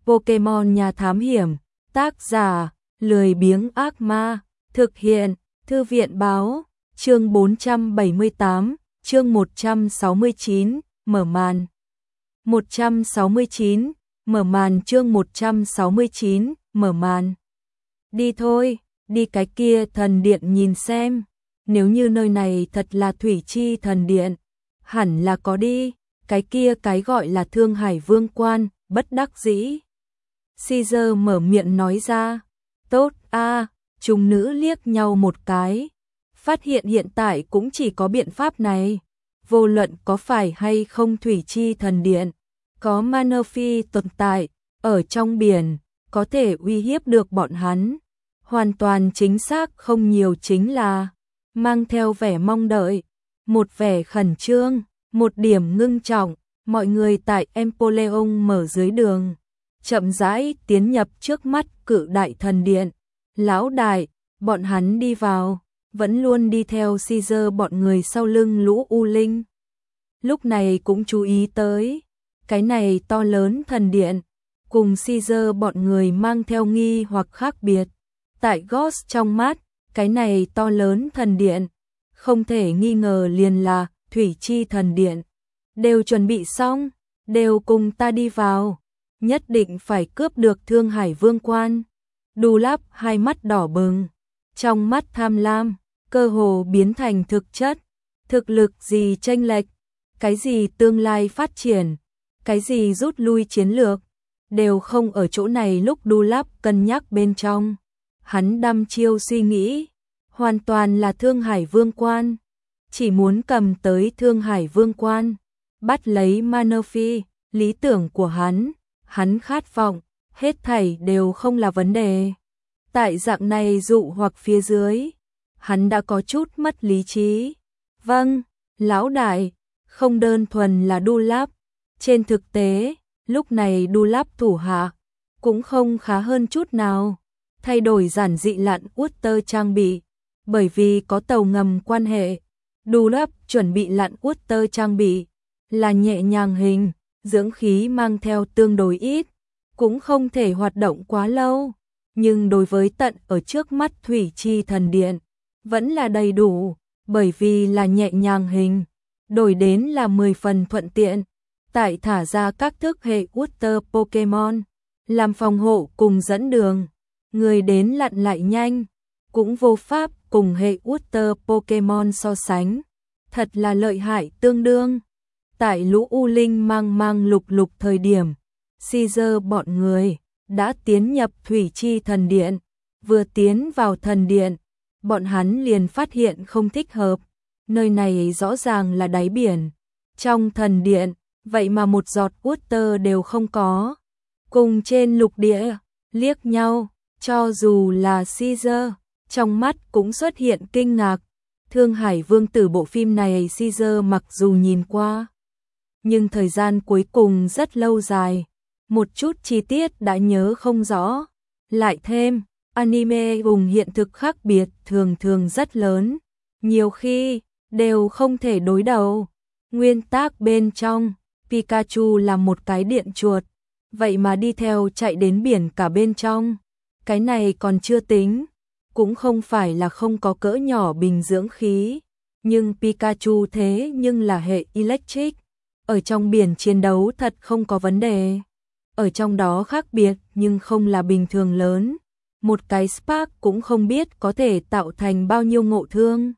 Pokemon nhà thám hiểm, tác giả, lười biếng ác ma, thực hiện, thư viện báo, chương 478, chương 169, mở màn. 169, mở màn chương 169, mở màn. Đi thôi, đi cái kia thần điện nhìn xem, nếu như nơi này thật là Thủy Chi thần điện, hẳn là có đi, cái kia cái gọi là Thương Hải Vương Quan, bất đắc dĩ. Caesar mở miệng nói ra, tốt a, chúng nữ liếc nhau một cái, phát hiện hiện tại cũng chỉ có biện pháp này, vô luận có phải hay không Thủy Chi thần điện, có Manaphy tồn tại, ở trong biển, có thể uy hiếp được bọn hắn, hoàn toàn chính xác không nhiều chính là, mang theo vẻ mong đợi, một vẻ khẩn trương, một điểm ngưng trọng, mọi người tại Empoleon mở dưới đường, chậm rãi tiến nhập trước mắt cự đại thần điện, lão đại, bọn hắn đi vào, vẫn luôn đi theo Caesar bọn người sau lưng lũ U Linh. Lúc này cũng chú ý tới, cái này to lớn thần điện, cùng Caesar bọn người mang theo nghi hoặc khác biệt. Tại Ghost trong mắt, cái này to lớn thần điện, không thể nghi ngờ liền là Thủy Chi thần điện. Đều chuẩn bị xong, đều cùng ta đi vào, nhất định phải cướp được Thương Hải Vương Quan. Đu Láp hai mắt đỏ bừng, trong mắt tham lam, cơ hồ biến thành thực chất. Thực lực gì chênh lệch, cái gì tương lai phát triển, cái gì rút lui chiến lược, đều không ở chỗ này lúc Đu Láp cân nhắc bên trong. Hắn đăm chiêu suy nghĩ, hoàn toàn là Thương Hải Vương Quan, chỉ muốn cầm tới Thương Hải Vương Quan, bắt lấy Manaphy, lý tưởng của hắn khát vọng, hết thảy đều không là vấn đề. Tại dạng này dụ hoặc phía dưới, hắn đã có chút mất lý trí. Vâng, lão đại, không đơn thuần là Đu Láp, trên thực tế, lúc này Đu Láp thủ hạ cũng không khá hơn chút nào, thay đổi giản dị lặn Water trang bị, bởi vì có tàu ngầm quan hệ, Đu Láp chuẩn bị lặn Water trang bị là nhẹ nhàng hình, dưỡng khí mang theo tương đối ít, cũng không thể hoạt động quá lâu, nhưng đối với tận ở trước mắt Thủy Chi thần điện, vẫn là đầy đủ, bởi vì là nhẹ nhàng hình, đổi đến là 10 phần thuận tiện, tại thả ra các thức hệ Water Pokemon, làm phòng hộ cùng dẫn đường, người đến lặn lại nhanh, cũng vô pháp cùng hệ Water Pokemon so sánh, thật là lợi hại tương đương. Tại lũ U Linh mang lục lục thời điểm, Caesar bọn người đã tiến nhập Thủy Chi thần điện, vừa tiến vào thần điện, bọn hắn liền phát hiện không thích hợp, nơi này rõ ràng là đáy biển, trong thần điện, vậy mà một giọt water đều không có, cùng trên lục địa, liếc nhau, cho dù là Caesar, trong mắt cũng xuất hiện kinh ngạc. Thương Hải Vương Tử bộ phim này Caesar mặc dù nhìn qua, nhưng thời gian cuối cùng rất lâu dài, một chút chi tiết đã nhớ không rõ. Lại thêm, anime cùng hiện thực khác biệt thường rất lớn, nhiều khi đều không thể đối đầu. Nguyên tác bên trong, Pikachu là một cái điện chuột, vậy mà đi theo chạy đến biển cả bên trong. Cái này còn chưa tính, cũng không phải là không có cỡ nhỏ bình dưỡng khí, nhưng Pikachu thế nhưng là hệ electric, ở trong biển chiến đấu thật không có vấn đề. Ở trong đó khác biệt nhưng không là bình thường lớn, một cái spark cũng không biết có thể tạo thành bao nhiêu ngộ thương.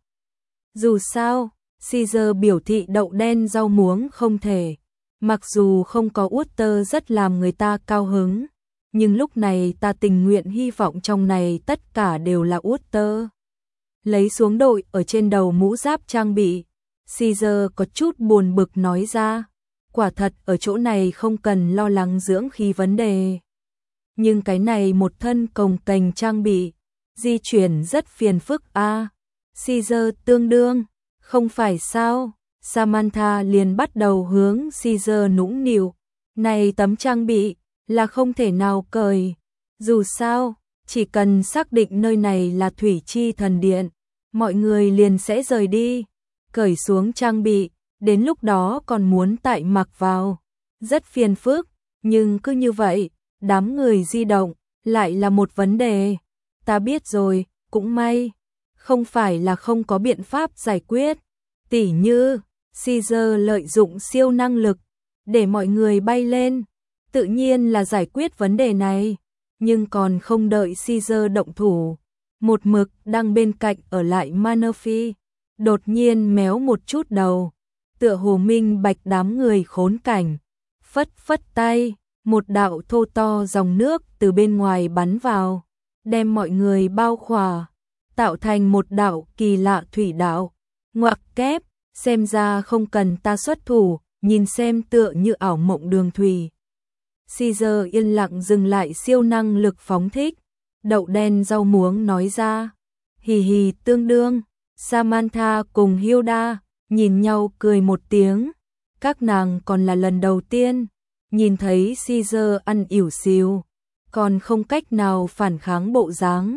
Dù sao, Caesar biểu thị đậu đen rau muống không thể, mặc dù không có water rất làm người ta cao hứng, nhưng lúc này ta tình nguyện hy vọng trong này tất cả đều là water. Lấy xuống đội ở trên đầu mũ giáp trang bị, Caesar có chút buồn bực nói ra, quả thật ở chỗ này không cần lo lắng dưỡng khí vấn đề. Nhưng cái này một thân cồng kềnh trang bị, di chuyển rất phiền phức a. Caesar tương đương, không phải sao? Samantha liền bắt đầu hướng Caesar nũng nịu, này tấm trang bị là không thể nào cởi. Dù sao, chỉ cần xác định nơi này là Thủy Chi thần điện, mọi người liền sẽ rời đi, cởi xuống trang bị, đến lúc đó còn muốn tại mặc vào, rất phiền phức, nhưng cứ như vậy, đám người di động, lại là một vấn đề. Ta biết rồi, cũng may. Không phải là không có biện pháp giải quyết. Tỉ như, Caesar lợi dụng siêu năng lực, để mọi người bay lên. Tự nhiên là giải quyết vấn đề này. Nhưng còn không đợi Caesar động thủ. Một mực đang bên cạnh ở lại Manaphy. Đột nhiên méo một chút đầu. Tựa hồ minh bạch đám người khốn cảnh. Phất phất tay, một đạo thô to dòng nước từ bên ngoài bắn vào, đem mọi người bao khỏa, tạo thành một đạo kỳ lạ thủy đạo. Ngoặc kép, xem ra không cần ta xuất thủ, nhìn xem tựa như ảo mộng đường thủy. Caesar yên lặng dừng lại siêu năng lực phóng thích, đậu đen rau muống nói ra. Hì hì tương đương, Samantha cùng Hilda nhìn nhau cười một tiếng. Các nàng còn là lần đầu tiên nhìn thấy Caesar ăn ỉu xìu, còn không cách nào phản kháng bộ dáng.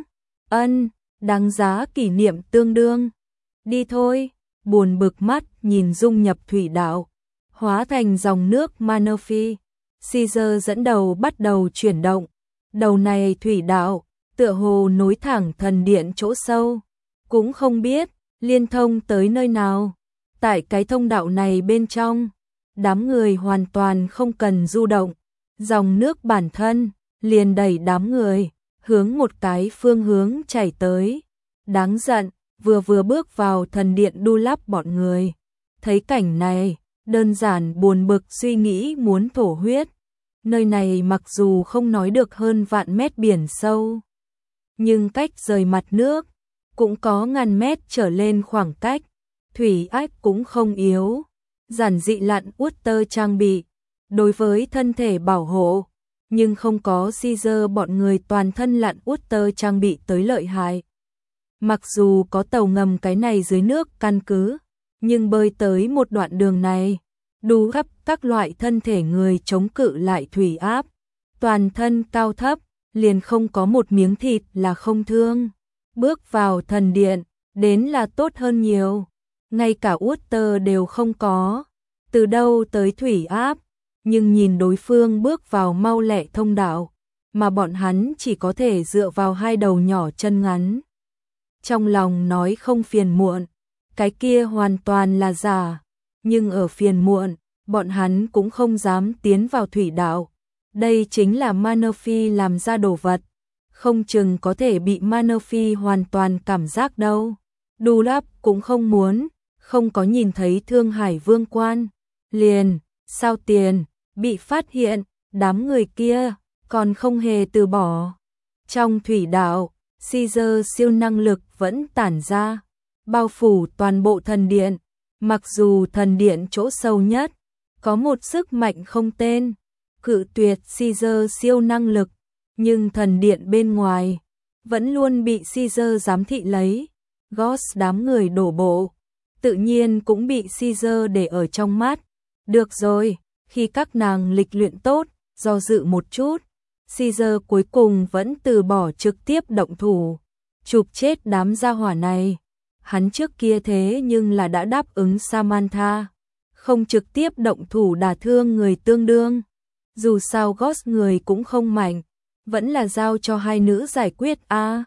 Đáng giá kỷ niệm tương đương. Đi thôi, buồn bực mắt nhìn dung nhập thủy đạo, hóa thành dòng nước Manaphy. Caesar dẫn đầu bắt đầu chuyển động. Đầu này thủy đạo, tựa hồ nối thẳng thần điện chỗ sâu. Cũng không biết, liên thông tới nơi nào. Tại cái thông đạo này bên trong, đám người hoàn toàn không cần du động. Dòng nước bản thân, liền đẩy đám người, hướng một cái phương hướng chảy tới. Đáng giận, vừa bước vào thần điện đu lắp bọn người. Thấy cảnh này, đơn giản buồn bực suy nghĩ muốn thổ huyết. Nơi này mặc dù không nói được hơn vạn mét biển sâu, nhưng cách rời mặt nước, cũng có ngàn mét trở lên khoảng cách. Thủy ách cũng không yếu. Giản dị lặn Water trang bị, đối với thân thể bảo hộ, nhưng không có Caesar bọn người toàn thân lặn Water trang bị tới lợi hại. Mặc dù có tàu ngầm cái này dưới nước căn cứ, nhưng bơi tới một đoạn đường này, đủ khắp các loại thân thể người chống cự lại thủy áp. Toàn thân cao thấp, liền không có một miếng thịt là không thương. Bước vào thần điện, đến là tốt hơn nhiều. Ngay cả Water đều không có. Từ đâu tới thủy áp, nhưng nhìn đối phương bước vào mau lẹ thông đạo, mà bọn hắn chỉ có thể dựa vào hai đầu nhỏ chân ngắn. Trong lòng nói không phiền muộn, cái kia hoàn toàn là giả, nhưng ở phiền muộn, bọn hắn cũng không dám tiến vào thủy đạo. Đây chính là Manaphy làm ra đồ vật, không chừng có thể bị Manaphy hoàn toàn cảm giác đâu. Đu Lắp cũng không muốn, không có nhìn thấy Thương Hải Vương quan, liền, sao tiền, bị phát hiện, đám người kia, còn không hề từ bỏ. Trong thủy đạo, Caesar siêu năng lực vẫn tản ra, bao phủ toàn bộ thần điện, mặc dù thần điện chỗ sâu nhất, có một sức mạnh không tên, cự tuyệt Caesar siêu năng lực, nhưng thần điện bên ngoài, vẫn luôn bị Caesar giám thị lấy. Ghost đám người đổ bộ, tự nhiên cũng bị Caesar để ở trong mắt. Được rồi, khi các nàng lịch luyện tốt, do dự một chút, Caesar cuối cùng vẫn từ bỏ trực tiếp động thủ, chụp chết đám gia hỏa này. Hắn trước kia thế nhưng là đã đáp ứng Samantha, không trực tiếp động thủ đả thương người tương đương. Dù sao Ghost người cũng không mạnh, vẫn là giao cho hai nữ giải quyết a.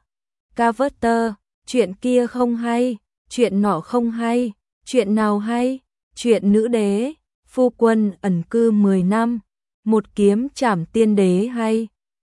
Carver, chuyện kia không hay, chuyện nọ không hay, chuyện nào hay, chuyện nữ đế, phu quân ẩn cư 10 năm, một kiếm trảm tiên đế hay.